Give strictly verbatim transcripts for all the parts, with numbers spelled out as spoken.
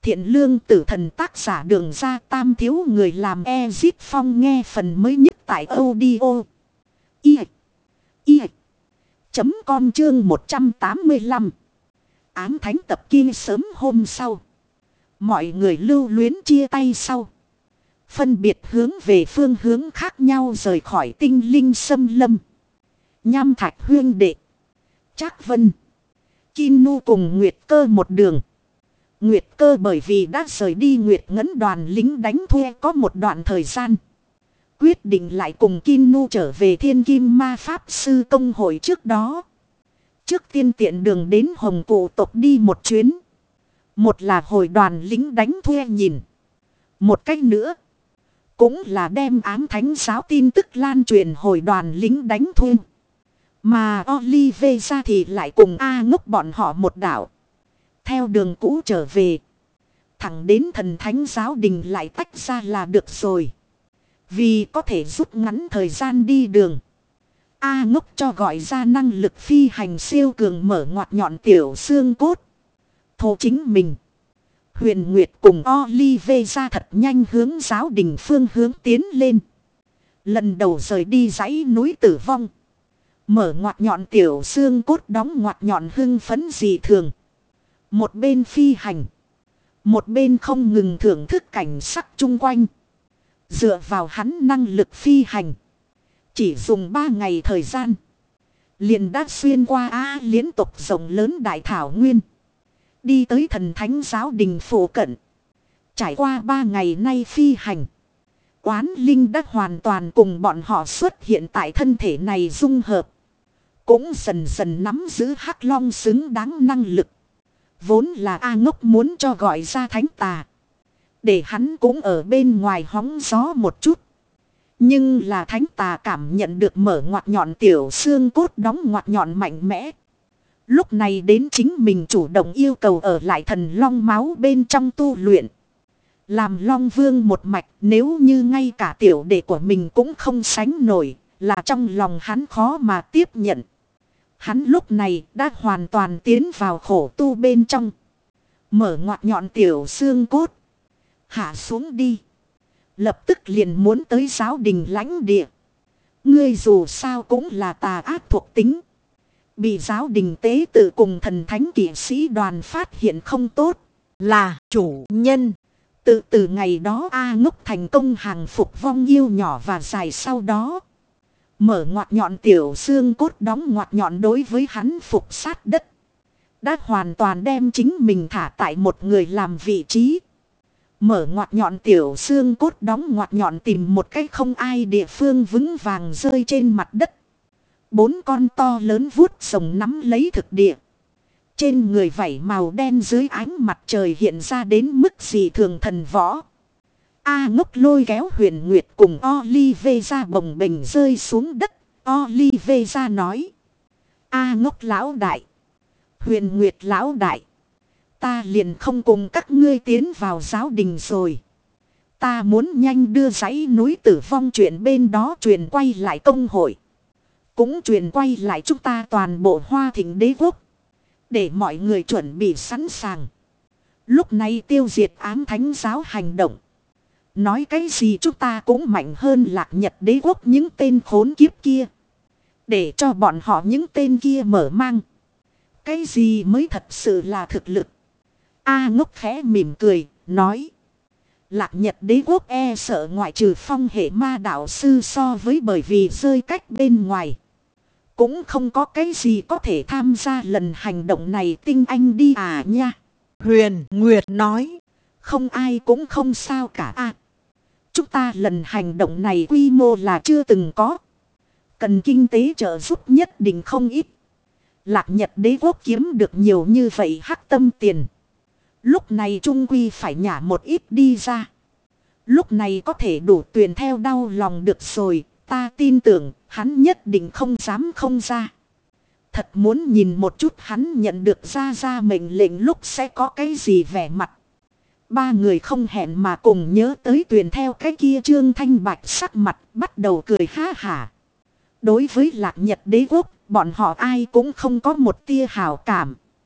Thiện lương tử thần tác giả Đường Ra Tam thiếu người làm Ezip Phong nghe phần mới nhất tại audio. I. I. Chấm com chương một trăm tám mươi lăm. Ám thánh tập kia sớm hôm sau. Mọi người lưu luyến chia tay sau. Phân biệt hướng về phương hướng khác nhau rời khỏi tinh linh xâm lâm. Nham Thạch huyên đệ. Trác Vân. Kinu cùng Nguyệt Cơ một đường. Nguyệt Cơ bởi vì đã rời đi Nguyệt Ngấn đoàn lính đánh thuê có một đoạn thời gian. Quyết định lại cùng Kinu trở về Thiên Kim Ma Pháp Sư Công hội trước đó. Trước tiên tiện đường đến Hồng Cụ tộc đi một chuyến. Một là hồi đoàn lính đánh thuê nhìn. Một cách nữa. Cũng là đem ám thánh giáo tin tức lan truyền hồi đoàn lính đánh thuê. Mà Olive ra thì lại cùng A Ngốc bọn họ một đảo. Theo đường cũ trở về. Thẳng đến thần thánh giáo đình lại tách ra là được rồi. Vì có thể rút ngắn thời gian đi đường. A Ngốc cho gọi ra năng lực phi hành siêu cường mở ngoặt nhọn tiểu xương cốt. Thổ chính mình. Huyền Nguyệt cùng Olive ra thật nhanh hướng giáo đình phương hướng tiến lên. Lần đầu rời đi dãy núi tử vong. Mở ngoặt nhọn tiểu xương cốt đóng ngoặt nhọn hưng phấn dị thường. Một bên phi hành. Một bên không ngừng thưởng thức cảnh sắc chung quanh. Dựa vào hắn năng lực phi hành. Chỉ dùng ba ngày thời gian. Liền đã xuyên qua A liên tục rộng lớn đại thảo nguyên. Đi tới thần thánh giáo đình phổ cận. Trải qua ba ngày nay phi hành. Oán linh đã hoàn toàn cùng bọn họ xuất hiện tại thân thể này dung hợp. Cũng dần dần nắm giữ hắc long xứng đáng năng lực. Vốn là A Ngốc muốn cho gọi ra thánh tà. Để hắn cũng ở bên ngoài hóng gió một chút. Nhưng là thánh tà cảm nhận được mở ngoặt nhọn tiểu xương cốt đóng ngoặt nhọn mạnh mẽ. Lúc này đến chính mình chủ động yêu cầu ở lại thần long máu bên trong tu luyện. Làm long vương một mạch nếu như ngay cả tiểu đệ của mình cũng không sánh nổi. Là trong lòng hắn khó mà tiếp nhận. Hắn lúc này đã hoàn toàn tiến vào khổ tu bên trong. Mở ngoặt nhọn tiểu xương cốt. Hạ xuống đi. Lập tức liền muốn tới giáo đình lãnh địa. Ngươi dù sao cũng là tà ác thuộc tính. Bị giáo đình tế tự cùng thần thánh kỵ sĩ đoàn phát hiện không tốt. Là chủ nhân. Tự từ ngày đó A Ngốc thành công hàng phục vong yêu nhỏ và dài sau đó. Mở ngoặt nhọn tiểu xương cốt đóng ngoặt nhọn đối với hắn phục sát đất. Đã hoàn toàn đem chính mình thả tại một người làm vị trí. Mở ngoặt nhọn tiểu xương cốt đóng ngoặt nhọn tìm một cách không ai địa phương vững vàng rơi trên mặt đất. Bốn con to lớn vuốt rồng nắm lấy thực địa. Trên người vảy màu đen dưới ánh mặt trời hiện ra đến mức gì thường thần võ. A Ngốc lôi kéo Huyền Nguyệt cùng Olive ra bồng bềnh rơi xuống đất. Olive ra nói. A Ngốc lão đại. Huyền Nguyệt lão đại. Ta liền không cùng các ngươi tiến vào giáo đình rồi. Ta muốn nhanh đưa dãy núi tử vong chuyện bên đó truyền quay lại công hội. Cũng truyền quay lại chúng ta toàn bộ Hoa Thịnh đế quốc. Để mọi người chuẩn bị sẵn sàng. Lúc này tiêu diệt ám thánh giáo hành động. Nói cái gì chúng ta cũng mạnh hơn Lạc Nhật đế quốc những tên khốn kiếp kia. Để cho bọn họ những tên kia mở mang. Cái gì mới thật sự là thực lực. A Ngốc khẽ mỉm cười, nói. Lạc Nhật đế quốc e sợ ngoại trừ phong hệ ma đạo sư so với bởi vì rơi cách bên ngoài. Cũng không có cái gì có thể tham gia lần hành động này tinh anh đi à nha. Huyền Nguyệt nói. Không ai cũng không sao cả a. Chúng ta lần hành động này quy mô là chưa từng có. Cần kinh tế trợ giúp nhất định không ít. Lạc Nhật đế quốc kiếm được nhiều như vậy hắc tâm tiền. Lúc này trung quy phải nhả một ít đi ra. Lúc này có thể đủ tuyển theo đau lòng được rồi. Ta tin tưởng hắn nhất định không dám không ra. Thật muốn nhìn một chút hắn nhận được ra ra mệnh lệnh lúc sẽ có cái gì vẻ mặt. Ba người không hẹn mà cùng nhớ tới tuyển theo cái kia Trương Thanh Bạch sắc mặt bắt đầu cười ha hả. Đối với Lạc Nhật đế quốc bọn họ ai cũng không có một tia hảo cảm.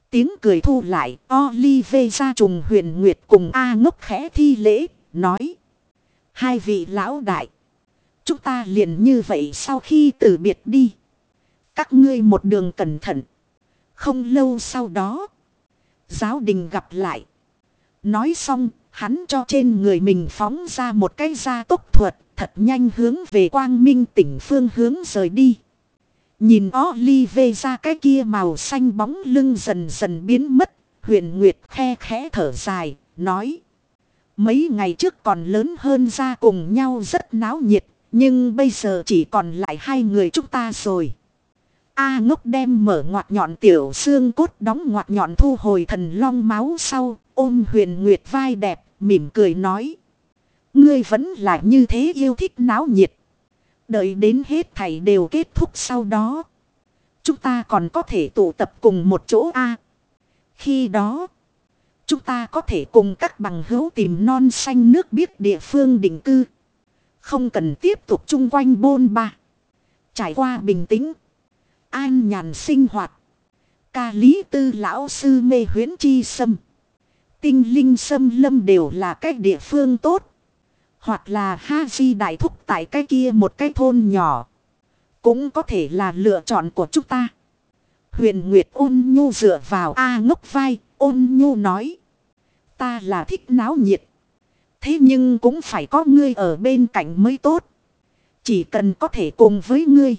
Tiếng cười thu lại, Olivera trùng Huyền Nguyệt cùng A Ngốc khẽ thi lễ, nói. Hai vị lão đại, chúng ta liền như vậy sau khi từ biệt đi. Các ngươi một đường cẩn thận. Không lâu sau đó, giáo đình gặp lại. Nói xong, hắn cho trên người mình phóng ra một cái gia tốc thuật, thật nhanh hướng về Quang Minh tỉnh phương hướng rời đi. Nhìn Olivera cái kia màu xanh bóng lưng dần dần biến mất, Huyền Nguyệt khe khẽ thở dài, nói. Mấy ngày trước còn lớn hơn ra cùng nhau rất náo nhiệt, nhưng bây giờ chỉ còn lại hai người chúng ta rồi. A Ngốc đem mở ngoặt nhọn tiểu xương cốt đóng ngoặt nhọn thu hồi thần long máu sau, ôm Huyền Nguyệt vai đẹp, mỉm cười nói. Ngươi vẫn là như thế yêu thích náo nhiệt. Đợi đến hết thảy đều kết thúc sau đó, chúng ta còn có thể tụ tập cùng một chỗ A. Khi đó, chúng ta có thể cùng các bằng hữu tìm non xanh nước biếc địa phương định cư. Không cần tiếp tục chung quanh bôn ba. Trải qua bình tĩnh, an nhàn sinh hoạt. Ca lý tư lão sư mê huyễn chi sâm. Tinh linh sâm lâm đều là cái địa phương tốt. Hoặc là ha di đại thúc tại cái kia một cái thôn nhỏ. Cũng có thể là lựa chọn của chúng ta. Huyền Nguyệt ôn nhu dựa vào A Ngốc vai, ôn nhu nói. Ta là thích náo nhiệt. Thế nhưng cũng phải có ngươi ở bên cạnh mới tốt. Chỉ cần có thể cùng với ngươi.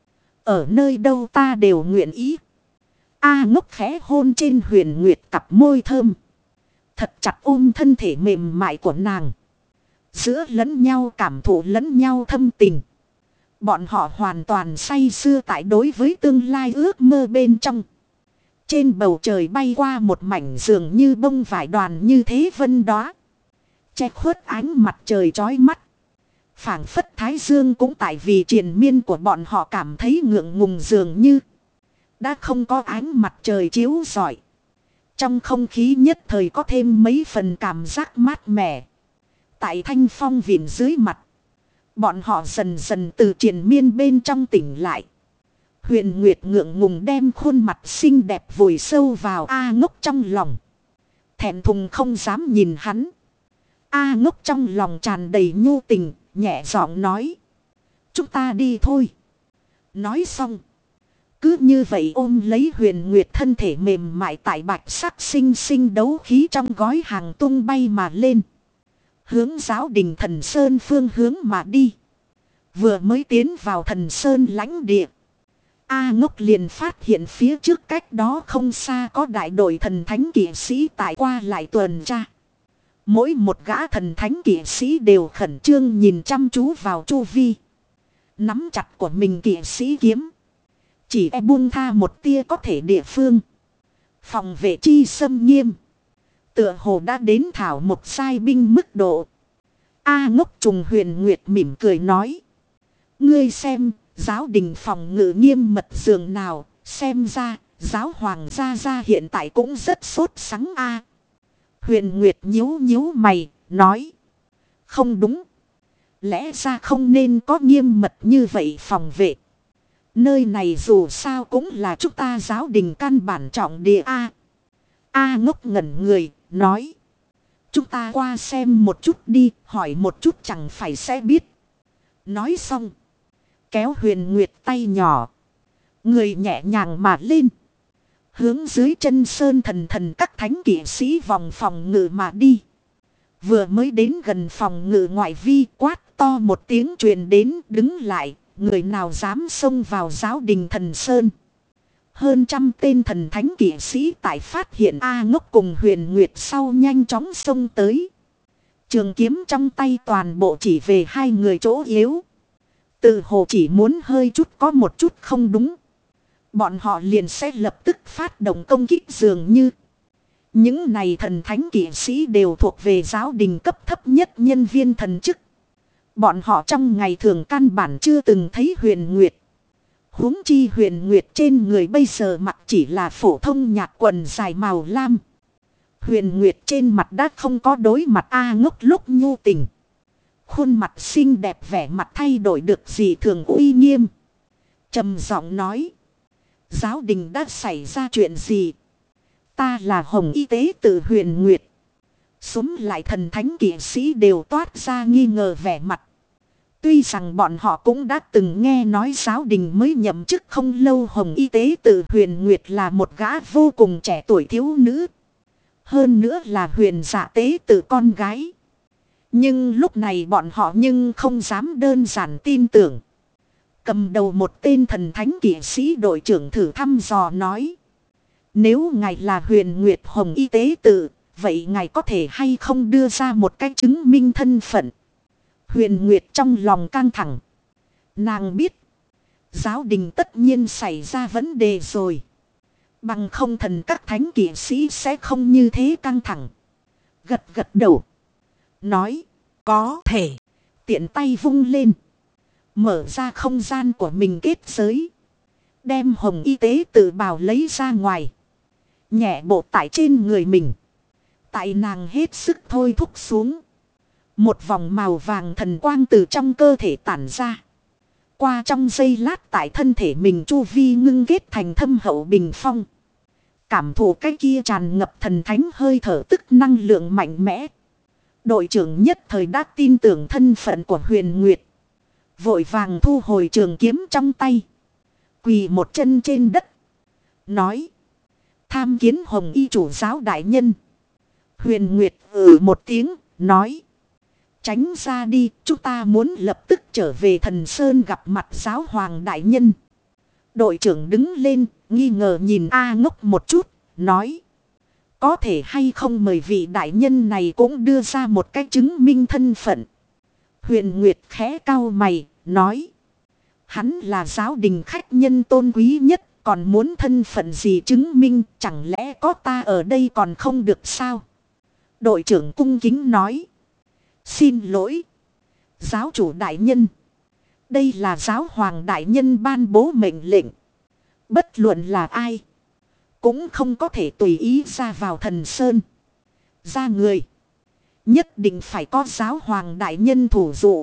Ở nơi đâu ta đều nguyện ý. A Ngốc khẽ hôn trên Huyền Nguyệt cặp môi thơm. Thật chặt ôm thân thể mềm mại của nàng. Giữa lẫn nhau cảm thụ lẫn nhau thâm tình. Bọn họ hoàn toàn say sưa tại đối với tương lai ước mơ bên trong. Trên bầu trời bay qua một mảnh dường như bông vải đoàn như thế vân đó. Che khuất ánh mặt trời chói mắt. Phảng phất thái dương cũng tại vì triền miên của bọn họ cảm thấy ngượng ngùng dường như. Đã không có ánh mặt trời chiếu rọi. Trong không khí nhất thời có thêm mấy phần cảm giác mát mẻ. Tại thanh phong vịn dưới mặt. Bọn họ dần dần từ triền miên bên trong tỉnh lại. Huyền Nguyệt ngượng ngùng đem khuôn mặt xinh đẹp vùi sâu vào A Ngốc trong lòng. Thẹn thùng không dám nhìn hắn. A Ngốc trong lòng tràn đầy nhu tình, nhẹ giọng nói. Chúng ta đi thôi. Nói xong. Cứ như vậy ôm lấy Huyền Nguyệt thân thể mềm mại tại bạch sắc xinh xinh đấu khí trong gói hàng tung bay mà lên. Hướng giáo đình thần Sơn phương hướng mà đi. Vừa mới tiến vào thần Sơn lãnh địa. A Ngốc liền phát hiện phía trước cách đó không xa có đại đội thần thánh kỵ sĩ tại qua lại tuần tra. Mỗi một gã thần thánh kỵ sĩ đều khẩn trương nhìn chăm chú vào chu vi. Nắm chặt của mình kỵ sĩ kiếm. Chỉ e buông tha một tia có thể địa phương. Phòng vệ chi xâm nghiêm. Tựa hồ đã đến thảo một sai binh mức độ. A Ngốc trùng Huyền Nguyệt mỉm cười nói. Ngươi xem, giáo đình phòng ngự nghiêm mật dường nào, xem ra, giáo hoàng gia gia hiện tại cũng rất sốt sắng a. Huyền Nguyệt nhíu nhíu mày, nói. Không đúng. Lẽ ra không nên có nghiêm mật như vậy phòng vệ. Nơi này dù sao cũng là chúng ta giáo đình căn bản trọng địa A. A Ngốc ngẩn người, nói. Chúng ta qua xem một chút đi, hỏi một chút chẳng phải sẽ biết. Nói xong. Kéo Huyền Nguyệt tay nhỏ. Người nhẹ nhàng mà lên. Hướng dưới chân sơn thần thần các thánh kỵ sĩ vòng phòng ngự mà đi. Vừa mới đến gần phòng ngự ngoại vi quát to một tiếng truyền đến đứng lại. Người nào dám xông vào giáo đình thần Sơn. Hơn trăm tên thần thánh kỵ sĩ tại phát hiện A Ngốc cùng Huyền Nguyệt sau nhanh chóng xông tới. Trường kiếm trong tay toàn bộ chỉ về hai người chỗ yếu. Từ hồ chỉ muốn hơi chút có một chút không đúng. Bọn họ liền sẽ lập tức phát động công kích dường như. Những này thần thánh kỵ sĩ đều thuộc về giáo đình cấp thấp nhất nhân viên thần chức. Bọn họ trong ngày thường căn bản chưa từng thấy Huyền Nguyệt. Huống chi Huyền Nguyệt trên người bây giờ mặc chỉ là phổ thông nhạt quần dài màu lam. Huyền Nguyệt trên mặt đã không có đối mặt A Ngốc lúc nhu tình. Khuôn mặt xinh đẹp vẻ mặt thay đổi được gì thường uy nghiêm. Trầm giọng nói. Giáo đình đã xảy ra chuyện gì? Ta là Hồng Y tế tự Huyền Nguyệt. Súm lại thần thánh kỵ sĩ đều toát ra nghi ngờ vẻ mặt. Tuy rằng bọn họ cũng đã từng nghe nói giáo đình mới nhậm chức không lâu Hồng Y tế tự Huyền Nguyệt là một gã vô cùng trẻ tuổi thiếu nữ. Hơn nữa là huyền dạ tế tự con gái. Nhưng lúc này bọn họ nhưng không dám đơn giản tin tưởng. Cầm đầu một tên thần thánh kỵ sĩ đội trưởng thử thăm dò nói. Nếu ngài là Huyền Nguyệt Hồng Y tế tự, vậy ngài có thể hay không đưa ra một cách chứng minh thân phận? Huyền Nguyệt trong lòng căng thẳng. Nàng biết. Giáo đình tất nhiên xảy ra vấn đề rồi. Bằng không thần các thánh kỵ sĩ sẽ không như thế căng thẳng. Gật gật đầu. Nói. Có thể. Tiện tay vung lên. Mở ra không gian của mình kết giới. Đem Hồng Y tế tự bào lấy ra ngoài. Nhẹ bộ tại trên người mình. Tại nàng hết sức thôi thúc xuống. Một vòng màu vàng thần quang từ trong cơ thể tản ra. Qua trong giây lát tại thân thể mình chu vi ngưng kết thành thâm hậu bình phong. Cảm thụ cái kia tràn ngập thần thánh hơi thở tức năng lượng mạnh mẽ. Đội trưởng nhất thời đã tin tưởng thân phận của Huyền Nguyệt. Vội vàng thu hồi trường kiếm trong tay. Quỳ một chân trên đất. Nói. Tham kiến Hồng Y chủ giáo đại nhân. Huyền Nguyệt ừ một tiếng. Nói. Tránh ra đi. Chúng ta muốn lập tức trở về thần sơn gặp mặt giáo hoàng đại nhân. Đội trưởng đứng lên. Nghi ngờ nhìn A Ngốc một chút. Nói. Có thể hay không mời vị đại nhân này cũng đưa ra một cái chứng minh thân phận. Huyền Nguyệt khẽ cau mày. Nói. Hắn là giáo đình khách nhân tôn quý nhất. Còn muốn thân phận gì chứng minh. Chẳng lẽ có ta ở đây còn không được sao? Đội trưởng cung kính nói. Xin lỗi. Giáo chủ đại nhân. Đây là giáo hoàng đại nhân ban bố mệnh lệnh. Bất luận là ai. Cũng không có thể tùy ý ra vào thần sơn. Ra người. Nhất định phải có giáo hoàng đại nhân thủ dụ.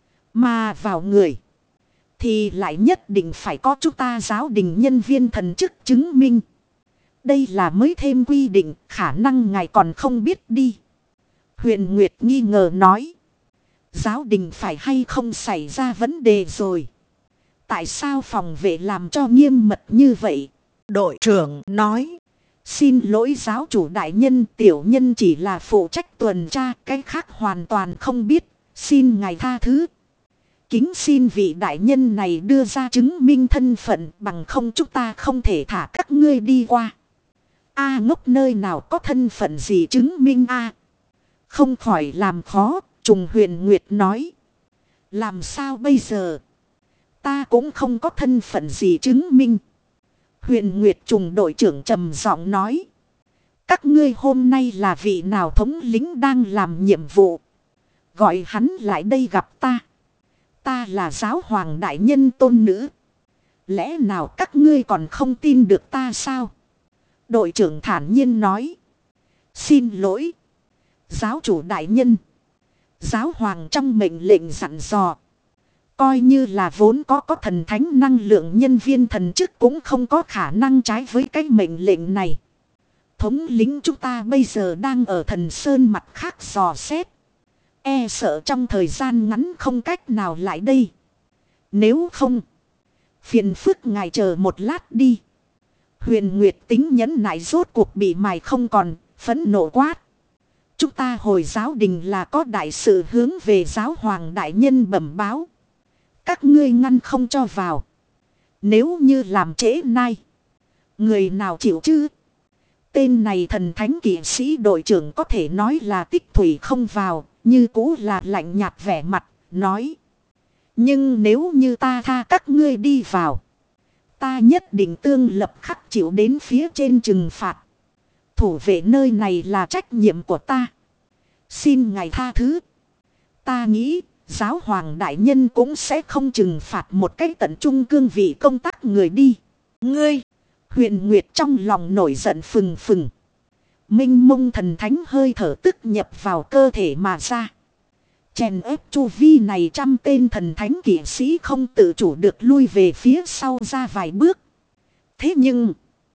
Mà vào người. Thì lại nhất định phải có chúng ta giáo đình nhân viên thần chức chứng minh. Đây là mới thêm quy định. Khả năng ngài còn không biết đi. Huyền Nguyệt nghi ngờ nói. Giáo đình phải hay không xảy ra vấn đề rồi. Tại sao phòng vệ làm cho nghiêm mật như vậy? Đội trưởng nói. Xin lỗi giáo chủ đại nhân, tiểu nhân chỉ là phụ trách tuần tra, cái khác hoàn toàn không biết. Xin ngài tha thứ. Kính xin vị đại nhân này đưa ra chứng minh thân phận, bằng không chúng ta không thể thả các ngươi đi qua. A Ngốc nơi nào có thân phận gì chứng minh a? Không khỏi làm khó, Trùng Huyền Nguyệt nói. Làm sao bây giờ? Ta cũng không có thân phận gì chứng minh. Huyền Nguyệt Trùng đội trưởng trầm giọng nói. Các ngươi hôm nay là vị nào thống lĩnh đang làm nhiệm vụ? Gọi hắn lại đây gặp ta. Ta là giáo hoàng đại nhân tôn nữ. Lẽ nào các ngươi còn không tin được ta sao? Đội trưởng thản nhiên nói. Xin lỗi. Giáo chủ đại nhân. Giáo hoàng trong mệnh lệnh dặn dò. Coi như là vốn có có thần thánh năng lượng nhân viên thần chức cũng không có khả năng trái với cái mệnh lệnh này. Thống lĩnh chúng ta bây giờ đang ở thần sơn mặt khác dò xét. E sợ trong thời gian ngắn không cách nào lại đây. Nếu không. Phiền phức ngài chờ một lát đi. Huyền Nguyệt tính nhẫn nại rốt cuộc bị mài không còn. Phẫn nộ quát. Chúng ta hồi giáo đình là có đại sự hướng về giáo hoàng đại nhân bẩm báo. Các ngươi ngăn không cho vào. Nếu như làm trễ nay. Người nào chịu chứ? Tên này thần thánh kỵ sĩ đội trưởng có thể nói là tích thủy không vào. Như cũ là lạnh nhạt vẻ mặt. Nói. Nhưng nếu như ta tha các ngươi đi vào. Ta nhất định tương lập khắc chịu đến phía trên trừng phạt. Thủ vệ nơi này là trách nhiệm của ta. Xin ngài tha thứ. Ta nghĩ giáo hoàng đại nhân cũng sẽ không trừng phạt một cách tận trung cương vị công tác người đi. Ngươi. Huyền Nguyệt trong lòng nổi giận phừng phừng. Minh mông thần thánh hơi thở tức nhập vào cơ thể mà ra. Chèn ép chu vi này trăm tên thần thánh kỵ sĩ không tự chủ được lui về phía sau ra vài bước. Thế nhưng.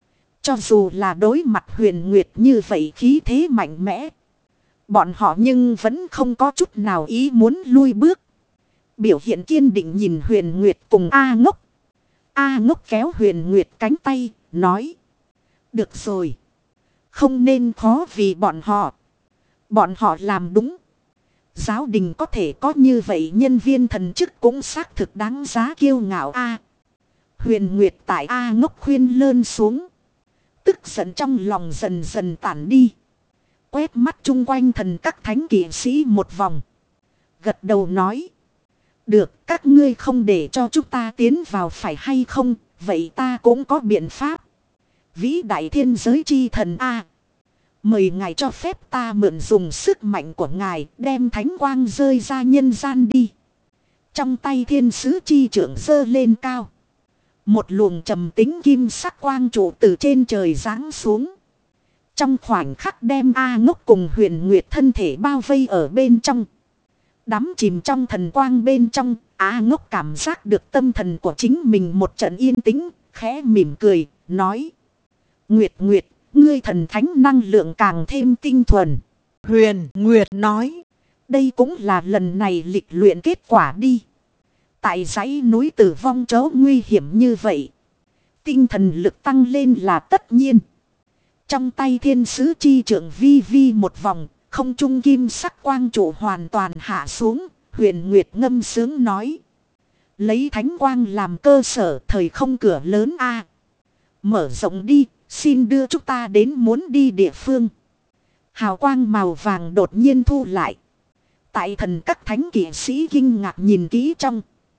Cho dù là đối mặt Huyền Nguyệt như vậy khí thế mạnh mẽ. Bọn họ nhưng vẫn không có chút nào ý muốn lui bước. Biểu hiện kiên định nhìn Huyền Nguyệt cùng A Ngốc. A Ngốc kéo Huyền Nguyệt cánh tay, nói. Được rồi. Không nên khó vì bọn họ. Bọn họ làm đúng. Giáo đình có thể có như vậy nhân viên thần chức cũng xác thực đáng giá kiêu ngạo A. Huyền Nguyệt tại A Ngốc khuyên lơn xuống. Tức giận trong lòng dần dần tản đi. Quét mắt chung quanh thần các thánh kỵ sĩ một vòng. Gật đầu nói. Được, các ngươi không để cho chúng ta tiến vào phải hay không, vậy ta cũng có biện pháp. Vĩ đại thiên giới chi thần A. Mời ngài cho phép ta mượn dùng sức mạnh của ngài đem thánh quang rơi ra nhân gian đi. Trong tay thiên sứ chi trưởng giơ lên cao. Một luồng trầm tính kim sắc quang trụ từ trên trời giáng xuống. Trong khoảnh khắc đem A Ngốc cùng Huyền Nguyệt thân thể bao vây ở bên trong. Đắm chìm trong thần quang bên trong, A Ngốc cảm giác được tâm thần của chính mình một trận yên tĩnh, khẽ mỉm cười, nói. Nguyệt Nguyệt, ngươi thần thánh năng lượng càng thêm tinh thuần. Huyền Nguyệt nói. Đây cũng là lần này lịch luyện kết quả đi. Tại dãy núi tử vong chỗ nguy hiểm như vậy. Tinh thần lực tăng lên là tất nhiên. Trong tay thiên sứ chi trưởng vi vi một vòng. Không trung kim sắc quang trụ hoàn toàn hạ xuống. Huyền Nguyệt ngâm sướng nói. Lấy thánh quang làm cơ sở thời không cửa lớn A. Mở rộng đi. Xin đưa chúng ta đến muốn đi địa phương. Hào quang màu vàng đột nhiên thu lại. Tại thần các thánh kỵ sĩ kinh ngạc nhìn kỹ trong.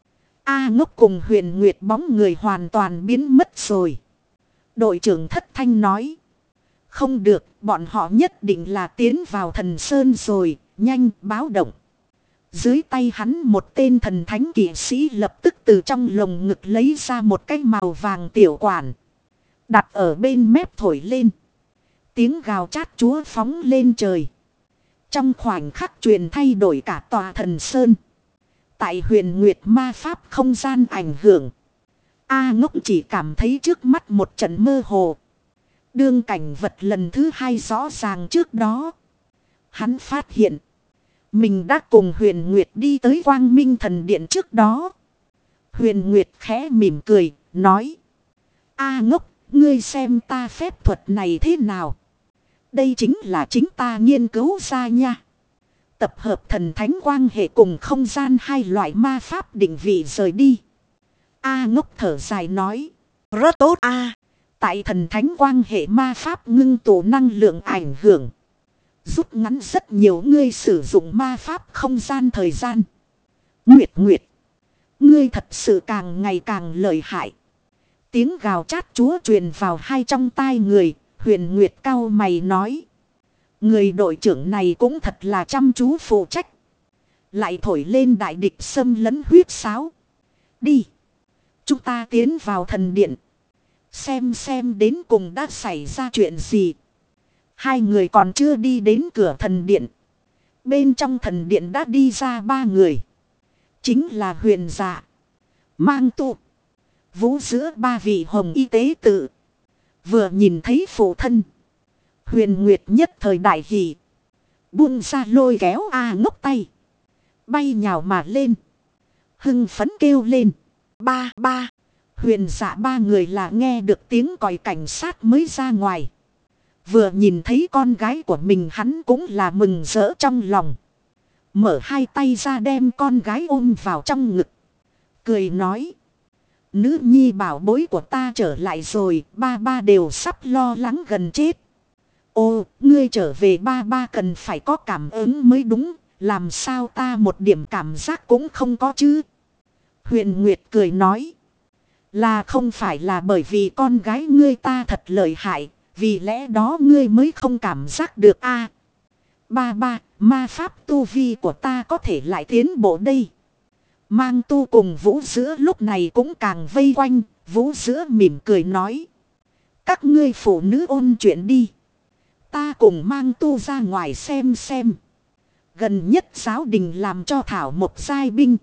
A Ngốc cùng Huyền Nguyệt bóng người hoàn toàn biến mất rồi. Đội trưởng Thất Thanh nói. Không được, bọn họ nhất định là tiến vào thần sơn rồi, nhanh báo động. Dưới tay hắn một tên thần thánh kỵ sĩ lập tức từ trong lồng ngực lấy ra một cái màu vàng tiểu quản. Đặt ở bên mép thổi lên. Tiếng gào chát chúa phóng lên trời. Trong khoảnh khắc truyền thay đổi cả tòa thần sơn. Tại Huyền Nguyệt ma pháp không gian ảnh hưởng. A Ngốc chỉ cảm thấy trước mắt một trận mơ hồ. Đương cảnh vật lần thứ hai rõ ràng trước đó. Hắn phát hiện. Mình đã cùng Huyền Nguyệt đi tới Quang Minh Thần Điện trước đó. Huyền Nguyệt khẽ mỉm cười, nói. A Ngốc, ngươi xem ta phép thuật này thế nào? Đây chính là chính ta nghiên cứu ra nha. Tập hợp thần thánh quang hệ cùng không gian hai loại ma pháp định vị rời đi. A Ngốc thở dài nói. Rất tốt A. Tại thần thánh quang hệ ma pháp ngưng tụ năng lượng ảnh hưởng. Rút ngắn rất nhiều ngươi sử dụng ma pháp không gian thời gian. Nguyệt Nguyệt. Ngươi thật sự càng ngày càng lợi hại. Tiếng gào chát chúa truyền vào hai trong tai người. Huyền Nguyệt cau mày nói. Người đội trưởng này cũng thật là chăm chú phụ trách. Lại thổi lên đại địch xâm lấn huyết sáo. Đi. Chúng ta tiến vào thần điện. Xem xem đến cùng đã xảy ra chuyện gì. Hai người còn chưa đi đến cửa thần điện. Bên trong thần điện đã đi ra ba người. Chính là Huyền Dạ, Mang Tu, Vũ giữa ba vị hồng y tế tự. Vừa nhìn thấy phụ thân. Huyền Nguyệt nhất thời đại hỷ. Buông ra lôi kéo A Ngốc tay. Bay nhào mà lên. Hưng phấn kêu lên. Ba ba. Huyền Dạ ba người là nghe được tiếng còi cảnh sát mới ra ngoài. Vừa nhìn thấy con gái của mình hắn cũng là mừng rỡ trong lòng. Mở hai tay ra đem con gái ôm vào trong ngực. Cười nói. Nữ nhi bảo bối của ta trở lại rồi. Ba ba đều sắp lo lắng gần chết. Ô, ngươi trở về ba ba cần phải có cảm ứng mới đúng. Làm sao ta một điểm cảm giác cũng không có chứ. Huyền Nguyệt cười nói. Là không phải là bởi vì con gái ngươi ta thật lợi hại. Vì lẽ đó ngươi mới không cảm giác được a à, Ba ba, ma pháp tu vi của ta có thể lại tiến bộ đây. Mang Tu cùng Vũ Giữa lúc này cũng càng vây quanh. Vũ Giữa mỉm cười nói. Các ngươi phụ nữ ôn chuyện đi. Ta cùng Mang Tu ra ngoài xem xem. Gần nhất giáo đình làm cho thảo một giai binh.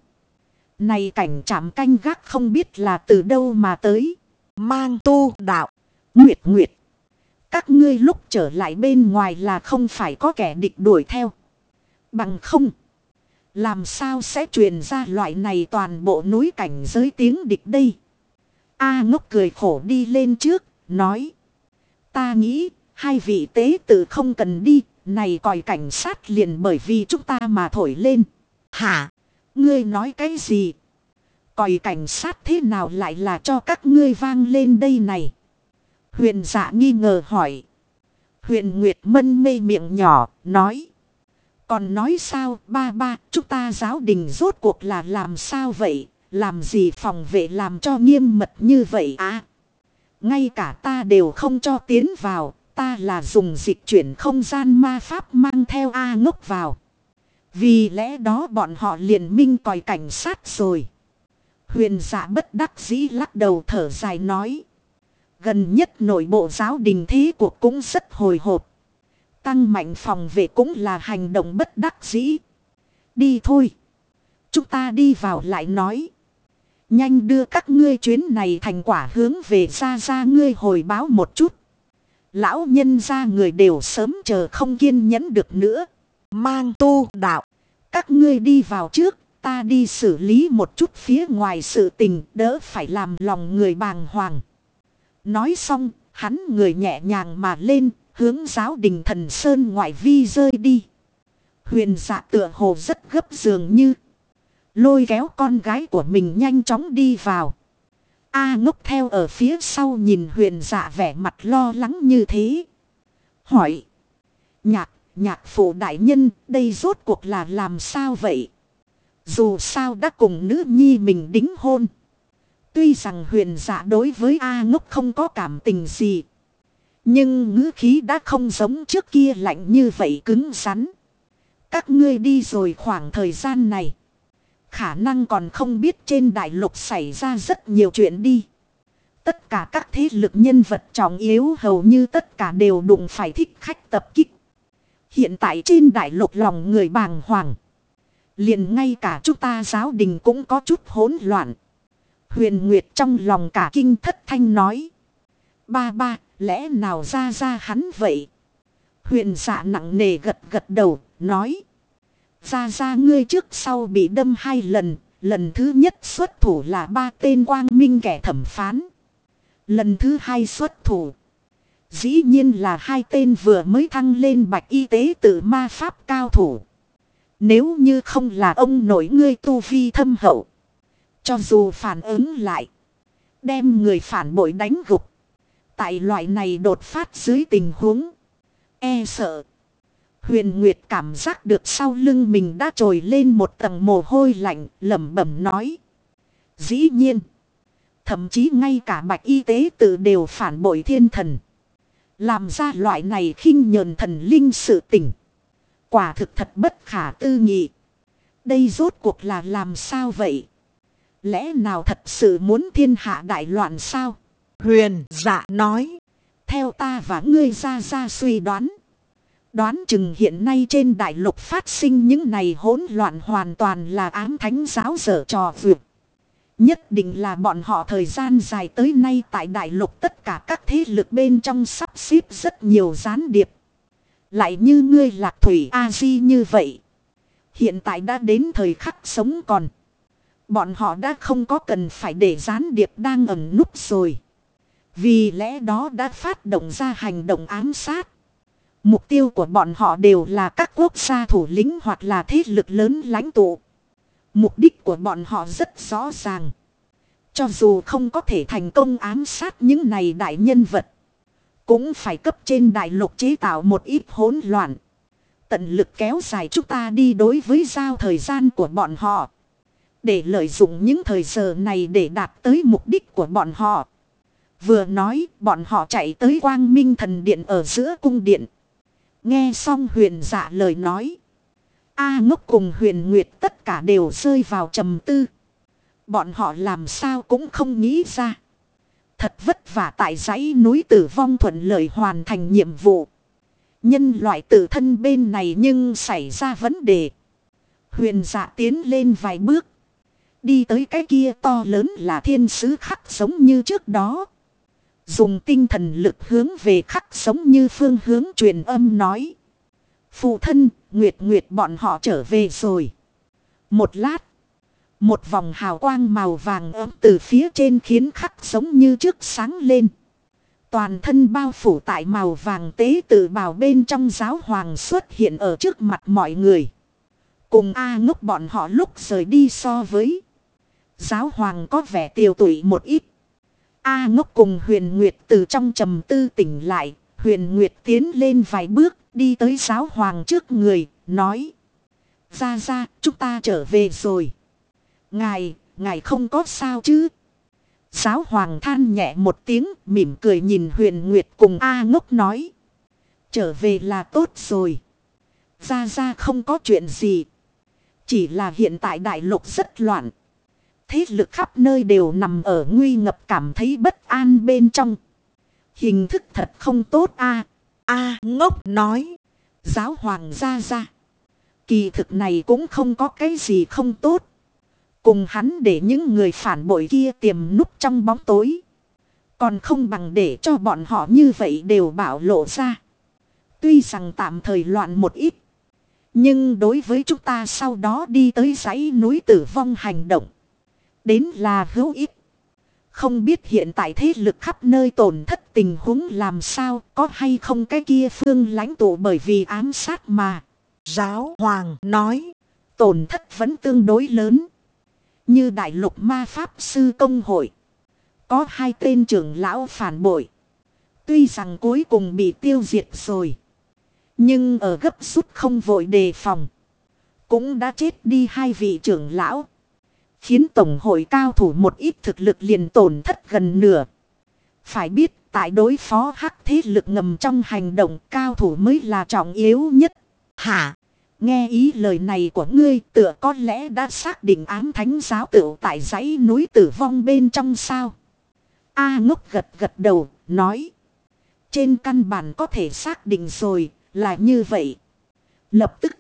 Này cảnh trạm canh gác không biết là từ đâu mà tới. Mang Tu đạo. Nguyệt Nguyệt. Các ngươi lúc trở lại bên ngoài là không phải có kẻ địch đuổi theo. Bằng không. Làm sao sẽ truyền ra loại này toàn bộ núi cảnh giới tiếng địch đây? A Ngốc cười khổ đi lên trước, nói. Ta nghĩ, hai vị tế tử không cần đi, này còi cảnh sát liền bởi vì chúng ta mà thổi lên. Hả? Ngươi nói cái gì? Còi cảnh sát thế nào lại là cho các ngươi vang lên đây này? Huyền Dạ nghi ngờ hỏi. Huyền Nguyệt mân mê miệng nhỏ, nói. Còn nói sao, ba ba, chúng ta giáo đình rốt cuộc là làm sao vậy? Làm gì phòng vệ làm cho nghiêm mật như vậy à? Ngay cả ta đều không cho tiến vào, ta là dùng dịch chuyển không gian ma pháp mang theo A Ngốc vào. Vì lẽ đó bọn họ liền minh còi cảnh sát rồi. Huyền Dạ bất đắc dĩ lắc đầu thở dài nói. Gần nhất nội bộ giáo đình thế cuộc cũng rất hồi hộp. Tăng mạnh phòng vệ cũng là hành động bất đắc dĩ. Đi thôi. Chúng ta đi vào lại nói. Nhanh đưa các ngươi chuyến này thành quả hướng về ra ra ngươi hồi báo một chút. Lão nhân ra người đều sớm chờ không kiên nhẫn được nữa. Mang tu đạo. Các ngươi đi vào trước. Ta đi xử lý một chút phía ngoài sự tình đỡ phải làm lòng người bàng hoàng. Nói xong, hắn người nhẹ nhàng mà lên, hướng giáo đình Thần Sơn ngoại vi rơi đi. Huyền Dạ tựa hồ rất gấp dường như. Lôi kéo con gái của mình nhanh chóng đi vào. A Ngốc theo ở phía sau nhìn Huyền Dạ vẻ mặt lo lắng như thế. Hỏi. Nhạc, nhạc phụ đại nhân, đây rốt cuộc là làm sao vậy? Dù sao đã cùng nữ nhi mình đính hôn. Tuy rằng Huyền Dạ đối với A Ngốc không có cảm tình gì. Nhưng ngữ khí đã không giống trước kia lạnh như vậy cứng rắn. Các ngươi đi rồi khoảng thời gian này. Khả năng còn không biết trên đại lục xảy ra rất nhiều chuyện đi. Tất cả các thế lực nhân vật trọng yếu hầu như tất cả đều đụng phải thích khách tập kích. Hiện tại trên đại lục lòng người bàng hoàng. Liền ngay cả chúng ta giáo đình cũng có chút hỗn loạn. Huyền Nguyệt trong lòng cả kinh thất thanh nói. Ba ba, lẽ nào ra ra hắn vậy? Huyền Dạ nặng nề gật gật đầu, nói. Ra ra ngươi trước sau bị đâm hai lần, lần thứ nhất xuất thủ là ba tên quang minh kẻ thẩm phán. Lần thứ hai xuất thủ. Dĩ nhiên là hai tên vừa mới thăng lên bạch y tế tự ma pháp cao thủ. Nếu như không là ông nội ngươi tu vi thâm hậu. Cho dù phản ứng lại. Đem người phản bội đánh gục. Tại loại này đột phát dưới tình huống. E sợ. Huyền Nguyệt cảm giác được sau lưng mình đã trồi lên một tầng mồ hôi lạnh, lẩm bẩm nói. Dĩ nhiên. Thậm chí ngay cả bạch y tế tự đều phản bội thiên thần. Làm ra loại này khinh nhờn thần linh sự tình. Quả thực thật bất khả tư nghị. Đây rốt cuộc là làm sao vậy? Lẽ nào thật sự muốn thiên hạ đại loạn sao? Huyền Dạ nói. Theo ta và ngươi ra ra suy đoán. Đoán chừng hiện nay trên đại lục phát sinh những này hỗn loạn hoàn toàn là ám thánh giáo dở trò vượt. Nhất định là bọn họ thời gian dài tới nay tại đại lục tất cả các thế lực bên trong sắp xếp rất nhiều gián điệp. Lại như ngươi Lạc Thủy A-di như vậy. Hiện tại đã đến thời khắc sống còn. Bọn họ đã không có cần phải để gián điệp đang ẩn núp rồi. Vì lẽ đó đã phát động ra hành động ám sát. Mục tiêu của bọn họ đều là các quốc gia thủ lĩnh hoặc là thế lực lớn lãnh tụ. Mục đích của bọn họ rất rõ ràng. Cho dù không có thể thành công ám sát những này đại nhân vật. Cũng phải cấp trên đại lục chế tạo một ít hỗn loạn. Tận lực kéo dài chúng ta đi đối với giao thời gian của bọn họ. Để lợi dụng những thời giờ này để đạt tới mục đích của bọn họ. Vừa nói bọn họ chạy tới Quang Minh Thần Điện ở giữa cung điện. Nghe xong Huyền Dạ lời nói. A Ngốc cùng Huyền Nguyệt tất cả đều rơi vào trầm tư. Bọn họ làm sao cũng không nghĩ ra. Thật vất vả tại dãy núi Tử Vong thuận lợi hoàn thành nhiệm vụ. Nhân loại tự thân bên này nhưng xảy ra vấn đề. Huyền Dạ tiến lên vài bước. Đi tới cái kia to lớn là thiên sứ khắc giống như trước đó. Dùng tinh thần lực hướng về khắc giống như phương hướng truyền âm nói. Phụ thân, Nguyệt Nguyệt bọn họ trở về rồi. Một lát. Một vòng hào quang màu vàng ấm từ phía trên khiến khắc giống như trước sáng lên. Toàn thân bao phủ tại màu vàng tế tự bào bên trong giáo hoàng xuất hiện ở trước mặt mọi người. Cùng A Ngốc bọn họ lúc rời đi so với. Giáo hoàng có vẻ tiều tụy một ít. A Ngốc cùng Huyền Nguyệt từ trong trầm tư tỉnh lại. Huyền Nguyệt tiến lên vài bước đi tới giáo hoàng trước người, nói. Ra ra, chúng ta trở về rồi. Ngài, ngài không có sao chứ? Giáo hoàng than nhẹ một tiếng, mỉm cười nhìn Huyền Nguyệt cùng A Ngốc nói. Trở về là tốt rồi. Ra ra không có chuyện gì. Chỉ là hiện tại đại lục rất loạn. Thế lực khắp nơi đều nằm ở nguy ngập, cảm thấy bất an bên trong. Hình thức thật không tốt a. A Ngốc nói. Giáo hoàng ra ra. Kỳ thực này cũng không có cái gì không tốt. Cùng hắn để những người phản bội kia tiềm núp trong bóng tối. Còn không bằng để cho bọn họ như vậy đều bảo lộ ra. Tuy rằng tạm thời loạn một ít. Nhưng đối với chúng ta sau đó đi tới dãy núi tử vong hành động. Đến là hữu ích. Không biết hiện tại thế lực khắp nơi tổn thất tình huống làm sao. Có hay không cái kia phương lãnh tụ bởi vì ám sát mà. Giáo hoàng nói. Tổn thất vẫn tương đối lớn. Như đại lục ma pháp sư công hội. Có hai tên trưởng lão phản bội. Tuy rằng cuối cùng bị tiêu diệt rồi. Nhưng ở gấp rút không vội đề phòng. Cũng đã chết đi hai vị trưởng lão. Khiến tổng hội cao thủ một ít thực lực liền tổn thất gần nửa. Phải biết tại đối phó hắc thế lực ngầm trong hành động cao thủ mới là trọng yếu nhất. Hả? Nghe ý lời này của ngươi tựa có lẽ đã xác định ám thánh giáo tựu tại dãy núi tử vong bên trong sao? A Ngốc gật gật đầu, nói. Trên căn bản có thể xác định rồi, là như vậy. Lập tức,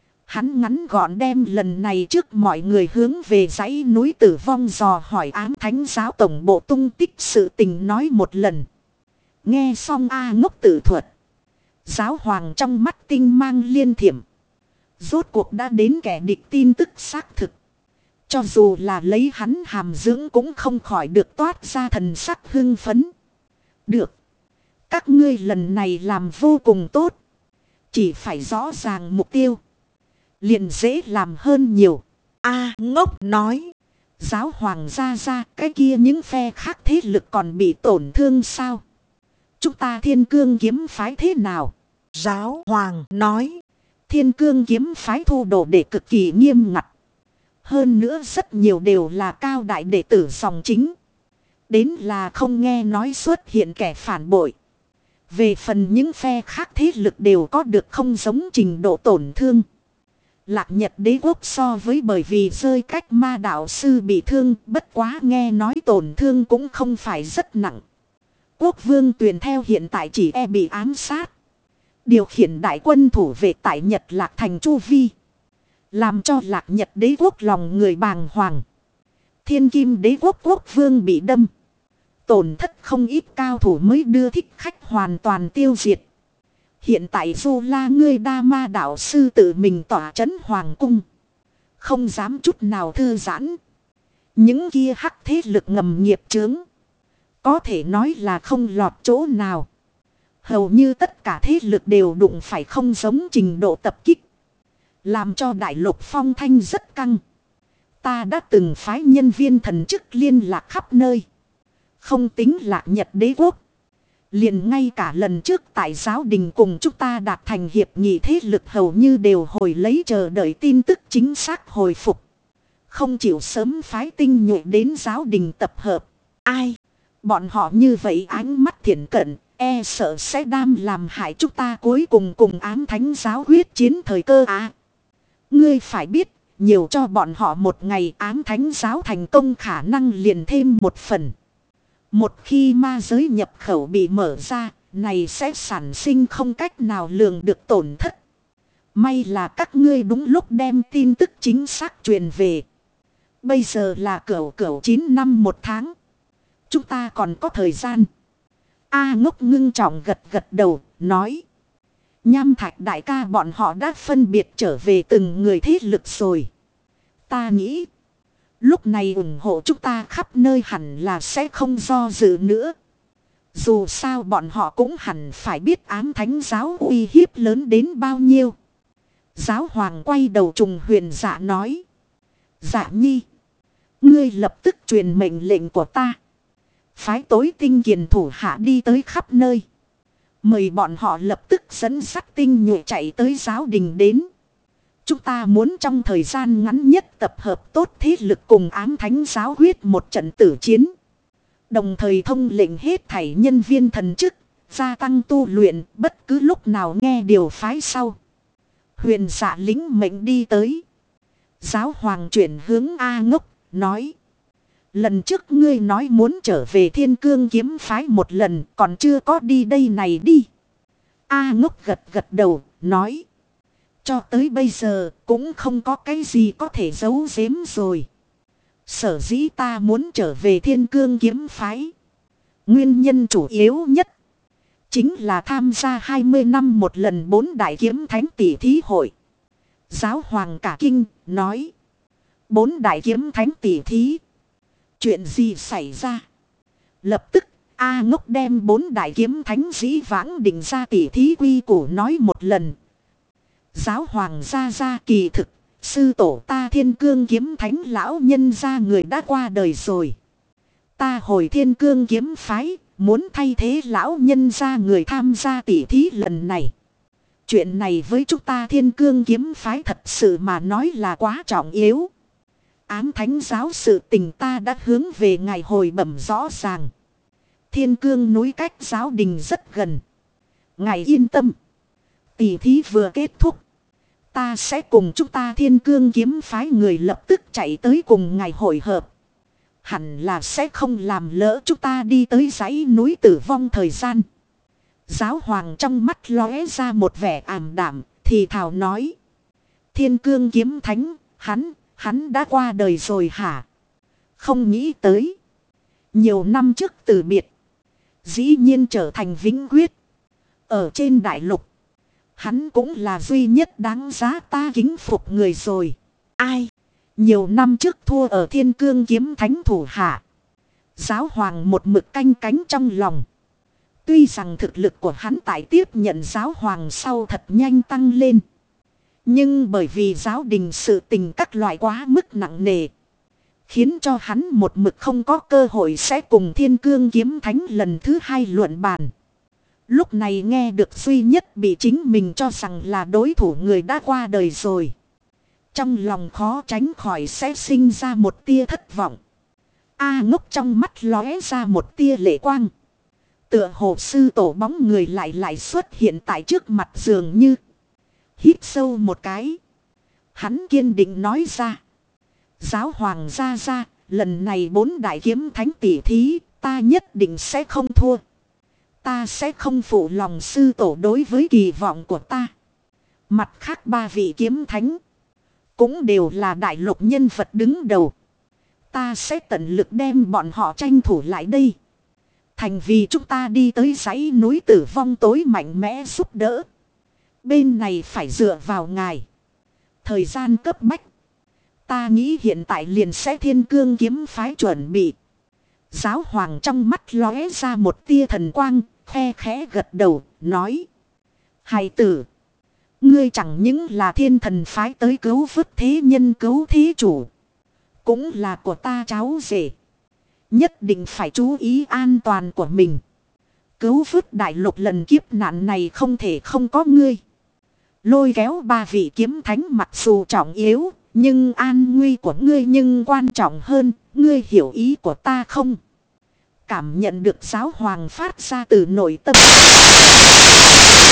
hắn ngắn gọn đem lần này trước mọi người hướng về dãy núi tử vong dò hỏi ám thánh giáo tổng bộ tung tích sự tình nói một lần. Nghe xong A Ngốc tự thuật. Giáo hoàng trong mắt tinh mang liên thiểm. Rốt cuộc đã đến kẻ địch tin tức xác thực. Cho dù là lấy hắn hàm dưỡng cũng không khỏi được toát ra thần sắc hưng phấn. Được. Các ngươi lần này làm vô cùng tốt. Chỉ phải rõ ràng mục tiêu. Liền dễ làm hơn nhiều. A Ngốc nói. Giáo hoàng ra ra cái kia những phe khác thế lực còn bị tổn thương sao? Chúng ta thiên cương kiếm phái thế nào? Giáo hoàng nói. Thiên cương kiếm phái thu đồ để cực kỳ nghiêm ngặt. Hơn nữa rất nhiều đều là cao đại đệ tử dòng chính. Đến là không nghe nói xuất hiện kẻ phản bội. Về phần những phe khác thế lực đều có được không giống trình độ tổn thương. Lạc Nhật đế quốc so với bởi vì rơi cách ma đạo sư bị thương, bất quá nghe nói tổn thương cũng không phải rất nặng. Quốc vương Tuyền theo hiện tại chỉ e bị ám sát. Điều khiển đại quân thủ vệ tại Nhật Lạc thành chu vi. Làm cho Lạc Nhật đế quốc lòng người bàng hoàng. Thiên Kim đế quốc quốc vương bị đâm. Tổn thất không ít cao thủ mới đưa thích khách hoàn toàn tiêu diệt. Hiện tại Du La ngươi đa ma đạo sư tự mình tỏa trấn hoàng cung. Không dám chút nào thư giãn. Những kia hắc thế lực ngầm nghiệp chướng. Có thể nói là không lọt chỗ nào. Hầu như tất cả thế lực đều đụng phải không giống trình độ tập kích. Làm cho đại lục phong thanh rất căng. Ta đã từng phái nhân viên thần chức liên lạc khắp nơi. Không tính Lạc Nhật đế quốc. Liền ngay cả lần trước tại giáo đình cùng chúng ta đạt thành hiệp nghị thế lực hầu như đều hồi lấy chờ đợi tin tức chính xác hồi phục. Không chịu sớm phái tinh nhuệ đến giáo đình tập hợp. Ai? Bọn họ như vậy ánh mắt thiện cận, e sợ sẽ đam làm hại chúng ta cuối cùng cùng ám thánh giáo huyết chiến thời cơ à. Ngươi phải biết, nhiều cho bọn họ một ngày ám thánh giáo thành công khả năng liền thêm một phần. Một khi ma giới nhập khẩu bị mở ra, này sẽ sản sinh không cách nào lường được tổn thất. May là các ngươi đúng lúc đem tin tức chính xác truyền về. Bây giờ là cửu cửu chín năm một tháng. Chúng ta còn có thời gian. A Ngốc ngưng trọng gật gật đầu, nói. Nham Thạch đại ca bọn họ đã phân biệt trở về từng người thế lực rồi. Ta nghĩ, lúc này ủng hộ chúng ta khắp nơi hẳn là sẽ không do dự nữa. Dù sao bọn họ cũng hẳn phải biết ám thánh giáo uy hiếp lớn đến bao nhiêu. Giáo hoàng quay đầu trùng huyền dạ nói. Dạ nhi, ngươi lập tức truyền mệnh lệnh của ta. Phái tối tinh kiền thủ hạ đi tới khắp nơi. Mời bọn họ lập tức dẫn sắt tinh nhuệ chạy tới giáo đình đến. Chúng ta muốn trong thời gian ngắn nhất tập hợp tốt thế lực cùng ám thánh giáo huyết một trận tử chiến. Đồng thời thông lệnh hết thảy nhân viên thần chức, gia tăng tu luyện bất cứ lúc nào nghe điều phái sau. Huyền dạ lính mệnh đi tới. Giáo hoàng chuyển hướng A Ngốc, nói. Lần trước ngươi nói muốn trở về Thiên Cương kiếm phái một lần, còn chưa có đi đây này đi. A Ngốc gật gật đầu, nói. Cho tới bây giờ cũng không có cái gì có thể giấu giếm rồi. Sở dĩ ta muốn trở về Thiên Cương kiếm phái. Nguyên nhân chủ yếu nhất chính là tham gia hai mươi năm một lần bốn đại kiếm thánh tỷ thí hội. Giáo hoàng cả kinh, nói. Bốn đại kiếm thánh tỷ thí. Chuyện gì xảy ra? Lập tức, A Ngốc đem bốn đại kiếm thánh dĩ vãng định ra tỷ thí quy củ nói một lần. Giáo hoàng gia gia kỳ thực, sư tổ ta Thiên Cương kiếm thánh lão nhân gia người đã qua đời rồi. Ta hồi Thiên Cương kiếm phái, muốn thay thế lão nhân gia người tham gia tỷ thí lần này. Chuyện này với chúng ta Thiên Cương kiếm phái thật sự mà nói là quá trọng yếu. Ám thánh giáo sự tình ta đã hướng về ngài hồi bẩm rõ ràng. Thiên Cương núi cách giáo đình rất gần. Ngài yên tâm. Tỷ thí vừa kết thúc. Ta sẽ cùng chúng ta Thiên Cương kiếm phái người lập tức chạy tới cùng ngài hội hợp. Hẳn là sẽ không làm lỡ chúng ta đi tới dãy núi tử vong thời gian. Giáo hoàng trong mắt lóe ra một vẻ ảm đạm, thì thào nói. Thiên Cương kiếm thánh, hắn, hắn đã qua đời rồi hả? Không nghĩ tới. Nhiều năm trước từ biệt. Dĩ nhiên trở thành vĩnh quyết. Ở trên đại lục. Hắn cũng là duy nhất đáng giá ta kính phục người rồi. Ai? Nhiều năm trước thua ở Thiên Cương kiếm thánh thủ hạ. Giáo hoàng một mực canh cánh trong lòng. Tuy rằng thực lực của hắn tại tiếp nhận giáo hoàng sau thật nhanh tăng lên. Nhưng bởi vì giáo đình sự tình các loại quá mức nặng nề. Khiến cho hắn một mực không có cơ hội sẽ cùng Thiên Cương kiếm thánh lần thứ hai luận bàn. Lúc này nghe được duy nhất bị chính mình cho rằng là đối thủ người đã qua đời rồi. Trong lòng khó tránh khỏi sẽ sinh ra một tia thất vọng. A Ngốc trong mắt lóe ra một tia lệ quang. Tựa hồ sư tổ bóng người lại lại xuất hiện tại trước mặt dường như. Hít sâu một cái. Hắn kiên định nói ra. Giáo hoàng ra ra, lần này bốn đại kiếm thánh tỷ thí, ta nhất định sẽ không thua. Ta sẽ không phụ lòng sư tổ đối với kỳ vọng của ta. Mặt khác ba vị kiếm thánh. Cũng đều là đại lục nhân vật đứng đầu. Ta sẽ tận lực đem bọn họ tranh thủ lại đây. Thành vì chúng ta đi tới dãy núi tử vong tối mạnh mẽ giúp đỡ. Bên này phải dựa vào ngài. Thời gian cấp bách. Ta nghĩ hiện tại liền sẽ Thiên Cương kiếm phái chuẩn bị. Giáo hoàng trong mắt lóe ra một tia thần quang. Khe khẽ gật đầu, nói. Hài tử. Ngươi chẳng những là thiên thần phái tới cứu vớt thế nhân cứu thế chủ. Cũng là của ta cháu rể. Nhất định phải chú ý an toàn của mình. Cứu vớt đại lục lần kiếp nạn này không thể không có ngươi. Lôi kéo ba vị kiếm thánh mặc dù trọng yếu. Nhưng an nguy của ngươi nhưng quan trọng hơn. Ngươi hiểu ý của ta không? Cảm nhận được giáo hoàng phát ra từ nội tâm.